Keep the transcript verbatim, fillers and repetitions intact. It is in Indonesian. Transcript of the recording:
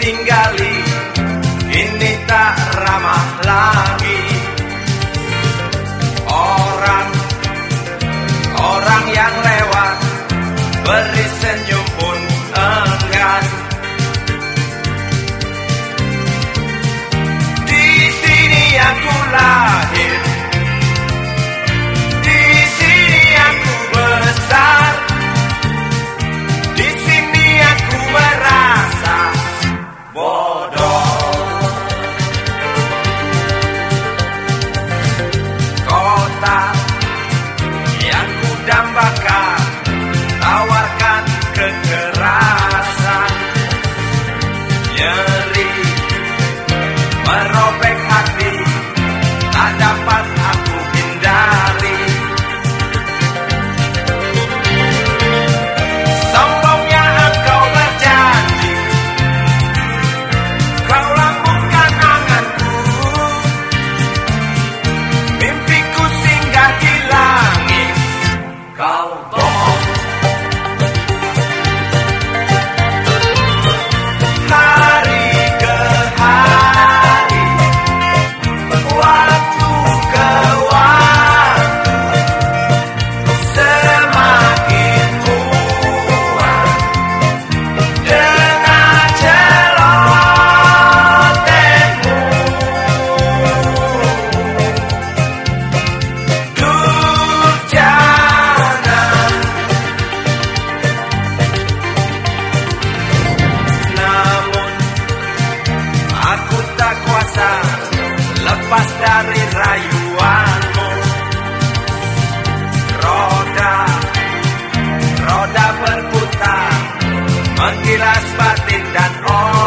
tinggali, ini tak ramah lagi. Orang, orang yang lewat, beri senyum pun enggan. Di sini aku lahir, di sini aku besar, di sini aku merasa bodoh. Kota yang ku dambakan tawarkan kekerasan, nyeri merobek hati, tak dapat aku hindari. Sombongnya engkau berjanji, kau lambungkan anganku, mimpiku singgah di langit, kau bohong. Hari ke hari, waktu ke waktu, semakin muak dengan celotehmu. Durjana, namun aku tak kuasa lepas dari rayuanmu. Roda, roda berputar, menggilas batin dan orang.